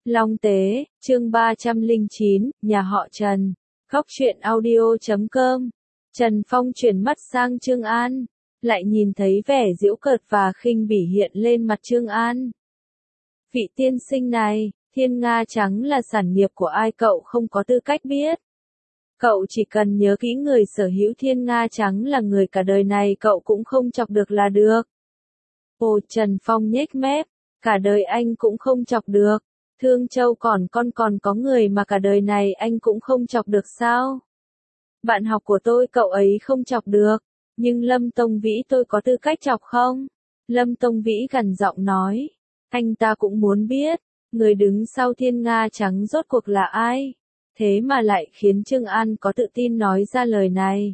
Long Tế, chương 309, nhà họ Trần. Góc truyện audio.com. Trần Phong chuyển mắt sang Trương An, lại nhìn thấy vẻ giễu cợt và khinh bỉ hiện lên mặt Trương An. Vị tiên sinh này, thiên nga trắng là sản nghiệp của ai cậu không có tư cách biết. Cậu chỉ cần nhớ kỹ người sở hữu thiên nga trắng là người cả đời này cậu cũng không chọc được là được. Ồ, Trần Phong nhếch mép, cả đời anh cũng không chọc được. Thương Châu còn có người mà cả đời này anh cũng không chọc được sao? Bạn học của tôi cậu ấy không chọc được, nhưng Lâm Tông Vĩ tôi có tư cách chọc không? Lâm Tông Vĩ gằn giọng nói, anh ta cũng muốn biết, người đứng sau thiên nga trắng rốt cuộc là ai? Thế mà lại khiến Trương An có tự tin nói ra lời này.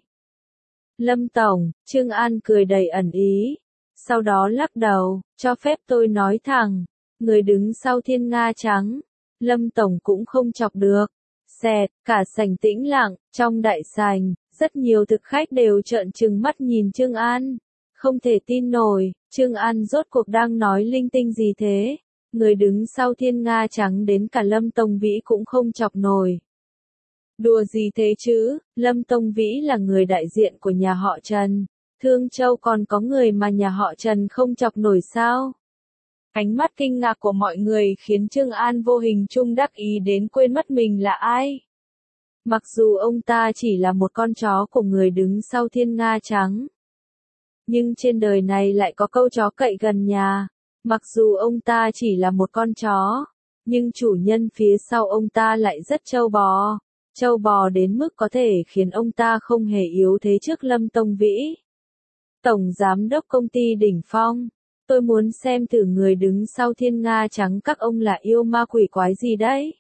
Lâm Tổng, Trương An cười đầy ẩn ý, sau đó lắc đầu, cho phép tôi nói thẳng. Người đứng sau thiên nga trắng, Lâm Tổng cũng không chọc được. Xẹt, cả sảnh tĩnh lặng, trong đại sảnh, rất nhiều thực khách đều trợn trừng mắt nhìn Trương An. Không thể tin nổi, Trương An rốt cuộc đang nói linh tinh gì thế? Người đứng sau thiên nga trắng đến cả Lâm Tông Vĩ cũng không chọc nổi. Đùa gì thế chứ, Lâm Tông Vĩ là người đại diện của nhà họ Trần. Thương Châu còn có người mà nhà họ Trần không chọc nổi sao? Ánh mắt kinh ngạc của mọi người khiến Trương An vô hình chung đắc ý đến quên mất mình là ai. Mặc dù ông ta chỉ là một con chó của người đứng sau thiên nga trắng. Nhưng trên đời này lại có câu chó cậy gần nhà. Mặc dù ông ta chỉ là một con chó, nhưng chủ nhân phía sau ông ta lại rất trâu bò. Trâu bò đến mức có thể khiến ông ta không hề yếu thế trước Lâm Tông Vĩ. Tổng giám đốc công ty đỉnh phong. Tôi muốn xem thử người đứng sau thiên nga trắng các ông là yêu ma quỷ quái gì đấy.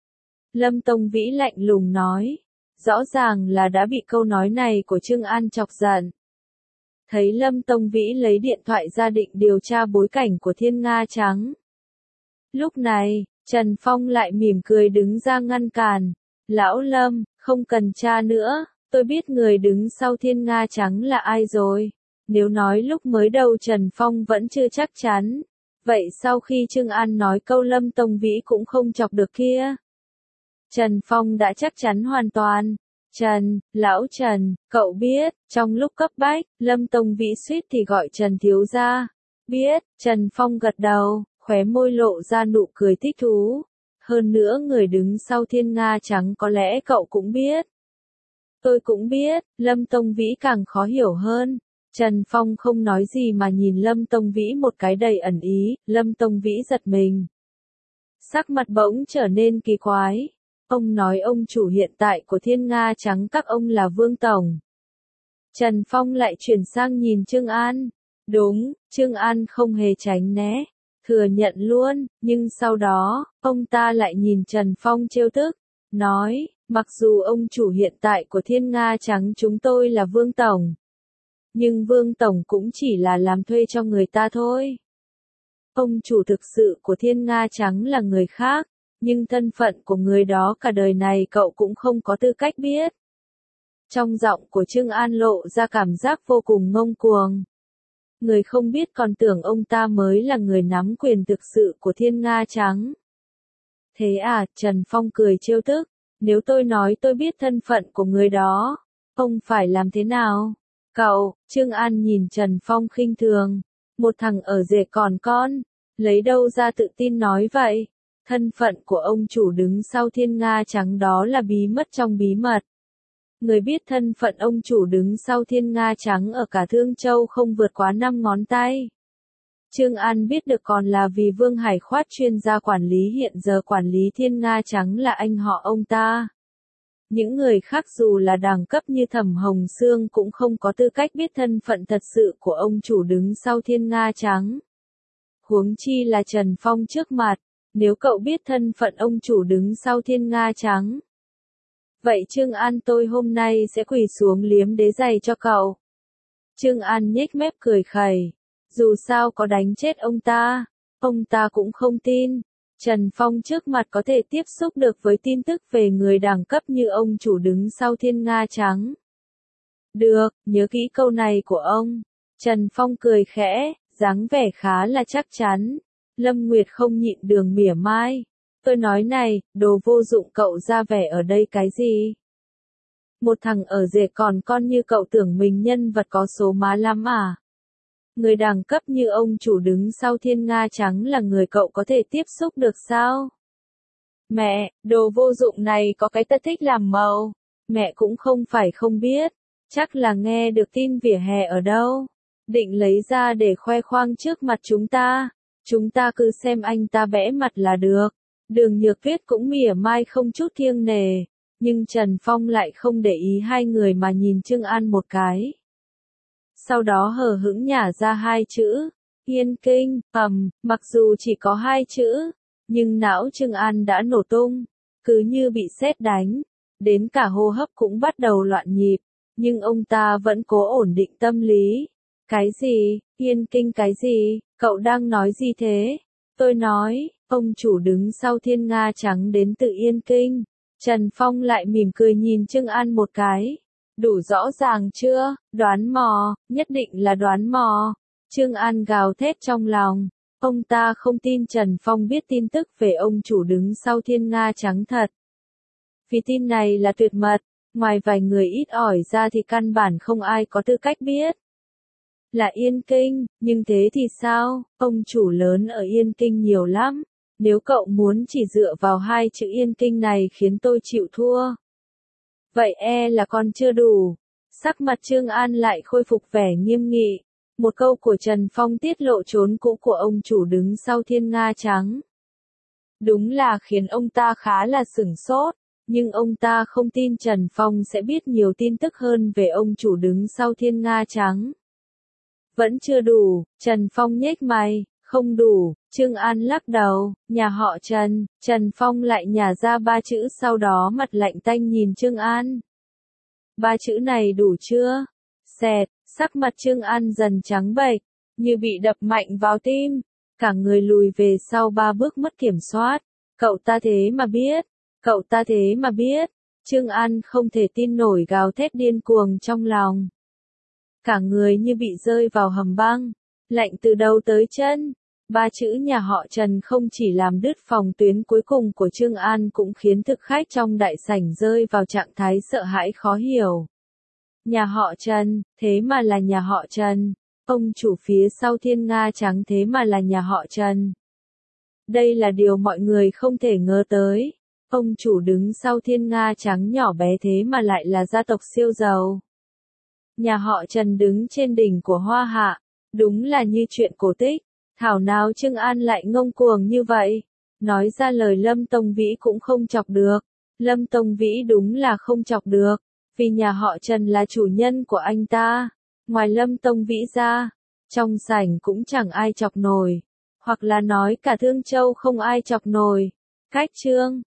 Lâm Tông Vĩ lạnh lùng nói. Rõ ràng là đã bị câu nói này của Trương An chọc giận. Thấy Lâm Tông Vĩ lấy điện thoại ra định điều tra bối cảnh của thiên nga trắng. Lúc này, Trần Phong lại mỉm cười đứng ra ngăn cản. Lão Lâm, không cần tra nữa, tôi biết người đứng sau thiên nga trắng là ai rồi. Nếu nói lúc mới đầu Trần Phong vẫn chưa chắc chắn, vậy sau khi Trương An nói câu Lâm Tông Vĩ cũng không chọc được kia, Trần Phong đã chắc chắn hoàn toàn. Trần, lão Trần, cậu biết, trong lúc cấp bách, Lâm Tông Vĩ suýt thì gọi Trần thiếu gia. Biết, Trần Phong gật đầu, khóe môi lộ ra nụ cười thích thú. Hơn nữa người đứng sau thiên nga trắng có lẽ cậu cũng biết. Tôi cũng biết, Lâm Tông Vĩ càng khó hiểu hơn. Trần Phong không nói gì mà nhìn Lâm Tông Vĩ một cái đầy ẩn ý, Lâm Tông Vĩ giật mình. Sắc mặt bỗng trở nên kỳ quái. Ông nói ông chủ hiện tại của thiên nga trắng các ông là Vương Tổng. Trần Phong lại chuyển sang nhìn Trương An. Đúng, Trương An không hề tránh né, thừa nhận luôn, nhưng sau đó, ông ta lại nhìn Trần Phong trêu tức, nói, mặc dù ông chủ hiện tại của thiên nga trắng chúng tôi là Vương Tổng. Nhưng Vương Tổng cũng chỉ là làm thuê cho người ta thôi. Ông chủ thực sự của thiên nga trắng là người khác, nhưng thân phận của người đó cả đời này cậu cũng không có tư cách biết. Trong giọng của Trương An lộ ra cảm giác vô cùng ngông cuồng. Người không biết còn tưởng ông ta mới là người nắm quyền thực sự của thiên nga trắng. Thế à, Trần Phong cười trêu tức, nếu tôi nói tôi biết thân phận của người đó, ông phải làm thế nào? Cậu, Trương An nhìn Trần Phong khinh thường, một thằng ở rể còn con, lấy đâu ra tự tin nói vậy? Thân phận của ông chủ đứng sau thiên nga trắng đó là bí mật trong bí mật. Người biết thân phận ông chủ đứng sau thiên nga trắng ở cả Thương Châu không vượt quá 5 ngón tay. Trương An biết được còn là vì Vương Hải Khoát chuyên gia quản lý hiện giờ quản lý thiên nga trắng là anh họ ông ta. Những người khác dù là đẳng cấp như Thẩm Hồng Sương cũng không có tư cách biết thân phận thật sự của ông chủ đứng sau thiên nga trắng. Huống chi là Trần Phong trước mặt, nếu cậu biết thân phận ông chủ đứng sau thiên nga trắng. Vậy Trương An tôi hôm nay sẽ quỳ xuống liếm đế giày cho cậu. Trương An nhếch mép cười khẩy, dù sao có đánh chết ông ta cũng không tin. Trần Phong trước mặt có thể tiếp xúc được với tin tức về người đẳng cấp như ông chủ đứng sau thiên nga trắng. Được, nhớ kỹ câu này của ông. Trần Phong cười khẽ, dáng vẻ khá là chắc chắn. Lâm Nguyệt không nhịn đường mỉa mai. Tôi nói này, đồ vô dụng cậu ra vẻ ở đây cái gì? Một thằng ở rể còn con như cậu tưởng mình nhân vật có số má lắm à? Người đẳng cấp như ông chủ đứng sau Thiên Nga Trắng là người cậu có thể tiếp xúc được sao? Mẹ, đồ vô dụng này có cái tật thích làm màu. Mẹ cũng không phải không biết. Chắc là nghe được tin vỉa hè ở đâu. Định lấy ra để khoe khoang trước mặt chúng ta. Chúng ta cứ xem anh ta bẽ mặt là được. Đường Nhược Tuyết cũng mỉa mai không chút kiêng nề. Nhưng Trần Phong lại không để ý hai người mà nhìn Trương An một cái. Sau đó hờ hững nhả ra hai chữ. Yên kinh, mặc dù chỉ có hai chữ. Nhưng não Trương An đã nổ tung. Cứ như bị sét đánh. Đến cả hô hấp cũng bắt đầu loạn nhịp. Nhưng ông ta vẫn cố ổn định tâm lý. Cái gì? Yên kinh cái gì? Cậu đang nói gì thế? Tôi nói, ông chủ đứng sau Thiên Nga Trắng đến từ Yên Kinh. Trần Phong lại mỉm cười nhìn Trương An một cái. Đủ rõ ràng chưa? Đoán mò, nhất định là đoán mò. Trương An gào thét trong lòng. Ông ta không tin Trần Phong biết tin tức về ông chủ đứng sau Thiên Nga Trắng thật. Vì tin này là tuyệt mật, ngoài vài người ít ỏi ra thì căn bản không ai có tư cách biết. Là Yên Kinh, nhưng thế thì sao? Ông chủ lớn ở Yên Kinh nhiều lắm. Nếu cậu muốn chỉ dựa vào hai chữ Yên Kinh này khiến tôi chịu thua. Vậy là còn chưa đủ. Sắc mặt Trương An lại khôi phục vẻ nghiêm nghị. Một câu của Trần Phong tiết lộ trốn cũ của ông chủ đứng sau Thiên Nga Trắng. Đúng là khiến ông ta khá là sửng sốt. Nhưng ông ta không tin Trần Phong sẽ biết nhiều tin tức hơn về ông chủ đứng sau Thiên Nga Trắng. Vẫn chưa đủ, Trần Phong nhếch mày, không đủ, Trương An lắc đầu, nhà họ Trần, Trần Phong lại nhả ra ba chữ sau đó mặt lạnh tanh nhìn Trương An. Ba chữ này đủ chưa? Xẹt, sắc mặt Trương An dần trắng bệch, như bị đập mạnh vào tim, cả người lùi về sau ba bước mất kiểm soát. Cậu ta thế mà biết, cậu ta thế mà biết, Trương An không thể tin nổi gào thét điên cuồng trong lòng. Cả người như bị rơi vào hầm băng, lạnh từ đầu tới chân. Ba chữ nhà họ Trần không chỉ làm đứt phòng tuyến cuối cùng của Trương An cũng khiến thực khách trong đại sảnh rơi vào trạng thái sợ hãi khó hiểu. Nhà họ Trần, thế mà là nhà họ Trần. Ông chủ phía sau Thiên Nga Trắng thế mà là nhà họ Trần. Đây là điều mọi người không thể ngờ tới. Ông chủ đứng sau Thiên Nga Trắng nhỏ bé thế mà lại là gia tộc siêu giàu. Nhà họ Trần đứng trên đỉnh của Hoa Hạ. Đúng là như chuyện cổ tích. Thảo nào Trương An lại ngông cuồng như vậy. Nói ra lời Lâm Tông Vĩ cũng không chọc được. Lâm Tông Vĩ đúng là không chọc được. Vì nhà họ Trần là chủ nhân của anh ta. Ngoài Lâm Tông Vĩ ra, trong sảnh cũng chẳng ai chọc nổi. Hoặc là nói cả Thương Châu không ai chọc nổi. Cách chương